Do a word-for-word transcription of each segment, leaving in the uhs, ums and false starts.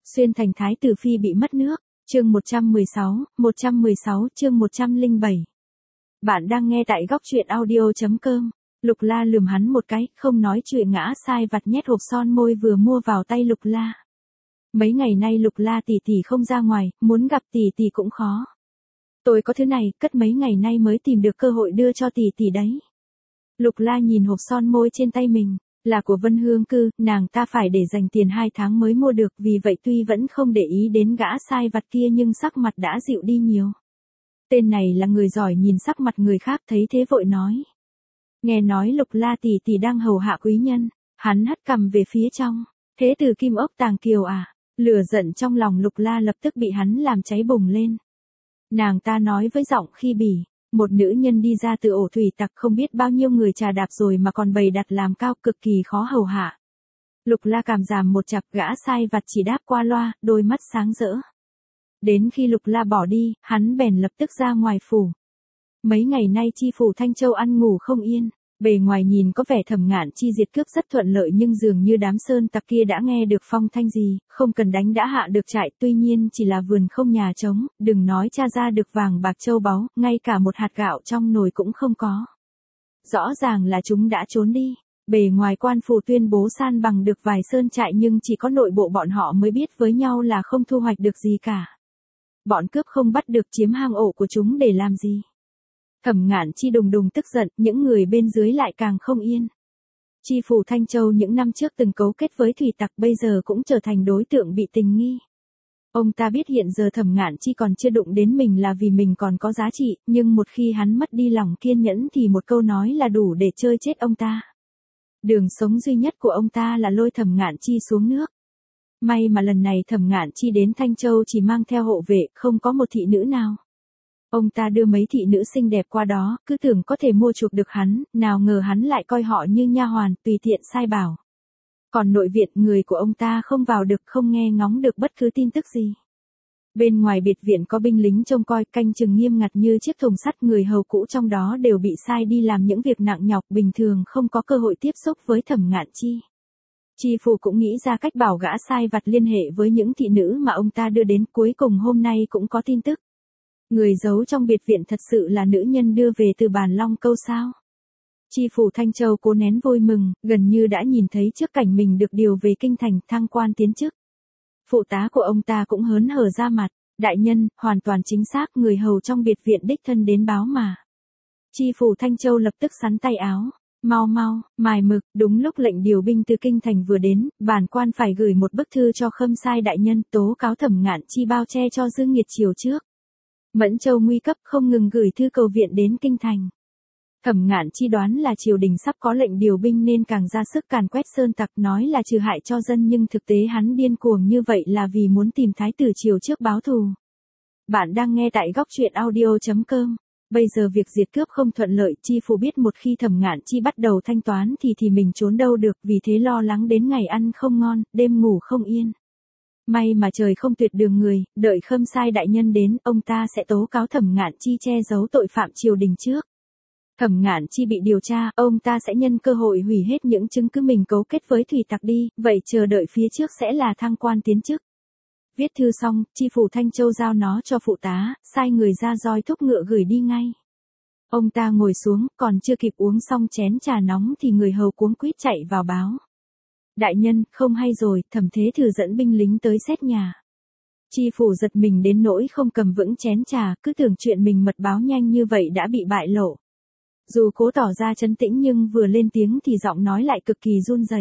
Xuyên thành thái tử phi bị mất nước, chương một trăm mười sáu, một trăm mười sáu chương một trăm lẻ bảy. Bạn đang nghe tại góc truyện audio chấm com. Lục La lườm hắn một cái, không nói chuyện ngã sai vặt nhét hộp son môi vừa mua vào tay Lục La. Mấy ngày nay Lục La tỷ tỷ không ra ngoài, muốn gặp tỷ tỷ cũng khó. Tôi có thứ này, cất mấy ngày nay mới tìm được cơ hội đưa cho tỷ tỷ đấy. Lục La nhìn hộp son môi trên tay mình, là của Vân Hương Cư, nàng ta phải để dành tiền hai tháng mới mua được, vì vậy tuy vẫn không để ý đến gã sai vặt kia nhưng sắc mặt đã dịu đi nhiều. Tên này là người giỏi nhìn sắc mặt người khác, thấy thế vội nói. Nghe nói Lục La tỷ tỷ đang hầu hạ quý nhân, hắn hất cằm về phía trong, thế từ kim ốc tàng kiều à, lửa giận trong lòng Lục La lập tức bị hắn làm cháy bùng lên. Nàng ta nói với giọng khi bỉ, một nữ nhân đi ra từ ổ thủy tặc không biết bao nhiêu người trà đạp rồi mà còn bày đặt làm cao, cực kỳ khó hầu hạ. Lục La cảm giảm một chặp, gã sai vặt chỉ đáp qua loa, đôi mắt sáng rỡ. Đến khi Lục La bỏ đi, hắn bèn lập tức ra ngoài phủ. Mấy ngày nay chi phủ Thanh Châu ăn ngủ không yên, bề ngoài nhìn có vẻ Thẩm Ngạn Chi diệt cướp rất thuận lợi nhưng dường như đám sơn tặc kia đã nghe được phong thanh gì, không cần đánh đã hạ được trại, tuy nhiên chỉ là vườn không nhà trống, đừng nói tra ra được vàng bạc châu báu, ngay cả một hạt gạo trong nồi cũng không có. Rõ ràng là chúng đã trốn đi. Bề ngoài quan phủ tuyên bố san bằng được vài sơn trại nhưng chỉ có nội bộ bọn họ mới biết với nhau là không thu hoạch được gì cả. Bọn cướp không bắt được chiếm hang ổ của chúng để làm gì. Thẩm Ngạn Chi đùng đùng tức giận, những người bên dưới lại càng không yên. Chi phủ Thanh Châu những năm trước từng cấu kết với thủy tặc bây giờ cũng trở thành đối tượng bị tình nghi. Ông ta biết hiện giờ Thẩm Ngạn Chi còn chưa đụng đến mình là vì mình còn có giá trị, nhưng một khi hắn mất đi lòng kiên nhẫn thì một câu nói là đủ để chơi chết ông ta. Đường sống duy nhất của ông ta là lôi Thẩm Ngạn Chi xuống nước. May mà lần này Thẩm Ngạn Chi đến Thanh Châu chỉ mang theo hộ vệ, không có một thị nữ nào. Ông ta đưa mấy thị nữ xinh đẹp qua đó, cứ tưởng có thể mua chuộc được hắn, nào ngờ hắn lại coi họ như nha hoàn, tùy tiện sai bảo. Còn nội viện, người của ông ta không vào được, không nghe ngóng được bất cứ tin tức gì. Bên ngoài biệt viện có binh lính trông coi, canh chừng nghiêm ngặt như chiếc thùng sắt, người hầu cũ trong đó đều bị sai đi làm những việc nặng nhọc, bình thường không có cơ hội tiếp xúc với Thẩm Ngạn Chi. Chi phủ cũng nghĩ ra cách bảo gã sai vặt liên hệ với những thị nữ mà ông ta đưa đến, cuối cùng hôm nay cũng có tin tức. Người giấu trong biệt viện thật sự là nữ nhân đưa về từ Bàn Long Câu sao? Chi phủ Thanh Châu cố nén vui mừng, gần như đã nhìn thấy trước cảnh mình được điều về kinh thành, thăng quan tiến chức. Phụ tá của ông ta cũng hớn hở ra mặt, đại nhân, hoàn toàn chính xác, người hầu trong biệt viện đích thân đến báo mà. Chi phủ Thanh Châu lập tức xắn tay áo, mau mau, mài mực, đúng lúc lệnh điều binh từ kinh thành vừa đến, bản quan phải gửi một bức thư cho Khâm sai đại nhân tố cáo Thẩm Ngạn Chi bao che cho Dương Nghiệt chiều trước. Mẫn Châu nguy cấp, không ngừng gửi thư cầu viện đến kinh thành. Thẩm Ngạn Chi đoán là triều đình sắp có lệnh điều binh nên càng ra sức càn quét sơn tặc, nói là trừ hại cho dân nhưng thực tế hắn điên cuồng như vậy là vì muốn tìm thái tử triều trước báo thù. Bạn đang nghe tại góc truyện audio chấm com. Bây giờ việc diệt cướp không thuận lợi, chi phủ biết một khi Thẩm Ngạn Chi bắt đầu thanh toán thì thì mình trốn đâu được, vì thế lo lắng đến ngày ăn không ngon, đêm ngủ không yên. May mà trời không tuyệt đường người, đợi Khâm sai đại nhân đến, ông ta sẽ tố cáo Thẩm Ngạn Chi che giấu tội phạm triều đình trước. Thẩm Ngạn Chi bị điều tra, ông ta sẽ nhân cơ hội hủy hết những chứng cứ mình cấu kết với thủy tặc đi, vậy chờ đợi phía trước sẽ là thăng quan tiến chức. Viết thư xong, chi phủ Thanh Châu giao nó cho phụ tá, sai người ra roi thúc ngựa gửi đi ngay. Ông ta ngồi xuống, còn chưa kịp uống xong chén trà nóng thì người hầu cuống quýt chạy vào báo. Đại nhân, không hay rồi, Thẩm Thế Tử dẫn binh lính tới xét nhà. Chi phủ giật mình đến nỗi không cầm vững chén trà, cứ tưởng chuyện mình mật báo nhanh như vậy đã bị bại lộ. Dù cố tỏ ra trấn tĩnh nhưng vừa lên tiếng thì giọng nói lại cực kỳ run rẩy.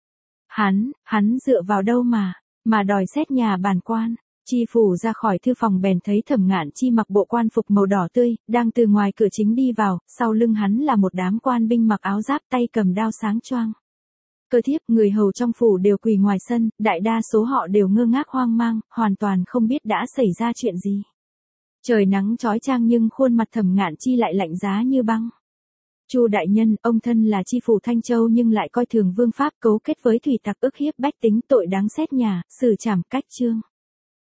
Hắn, hắn dựa vào đâu mà, mà đòi xét nhà bản quan. Chi phủ ra khỏi thư phòng bèn thấy Thẩm Ngạn Chi mặc bộ quan phục màu đỏ tươi, đang từ ngoài cửa chính đi vào, sau lưng hắn là một đám quan binh mặc áo giáp, tay cầm đao sáng choang. Cơ thiếp, người hầu trong phủ đều quỳ ngoài sân, đại đa số họ đều ngơ ngác hoang mang, hoàn toàn không biết đã xảy ra chuyện gì. Trời nắng chói chang nhưng khuôn mặt Thẩm Ngạn Chi lại lạnh giá như băng. Chu đại nhân, ông thân là chi phủ Thanh Châu nhưng lại coi thường vương pháp, cấu kết với thủy tặc, ức hiếp bách tính, tội đáng xét nhà, xử trảm cách chương.